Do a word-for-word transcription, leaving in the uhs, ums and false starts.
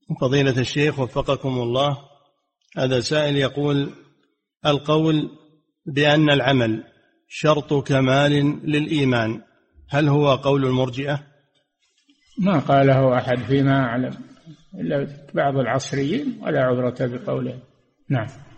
فضيلة الشيخ وفقكم الله، هذا سائل يقول: القول بأن العمل شرط كمال للإيمان هل هو قول المرجئة؟ ما قاله أحد فيما أعلم إلا بعض العصريين، ولا عذرة بقوله. نعم.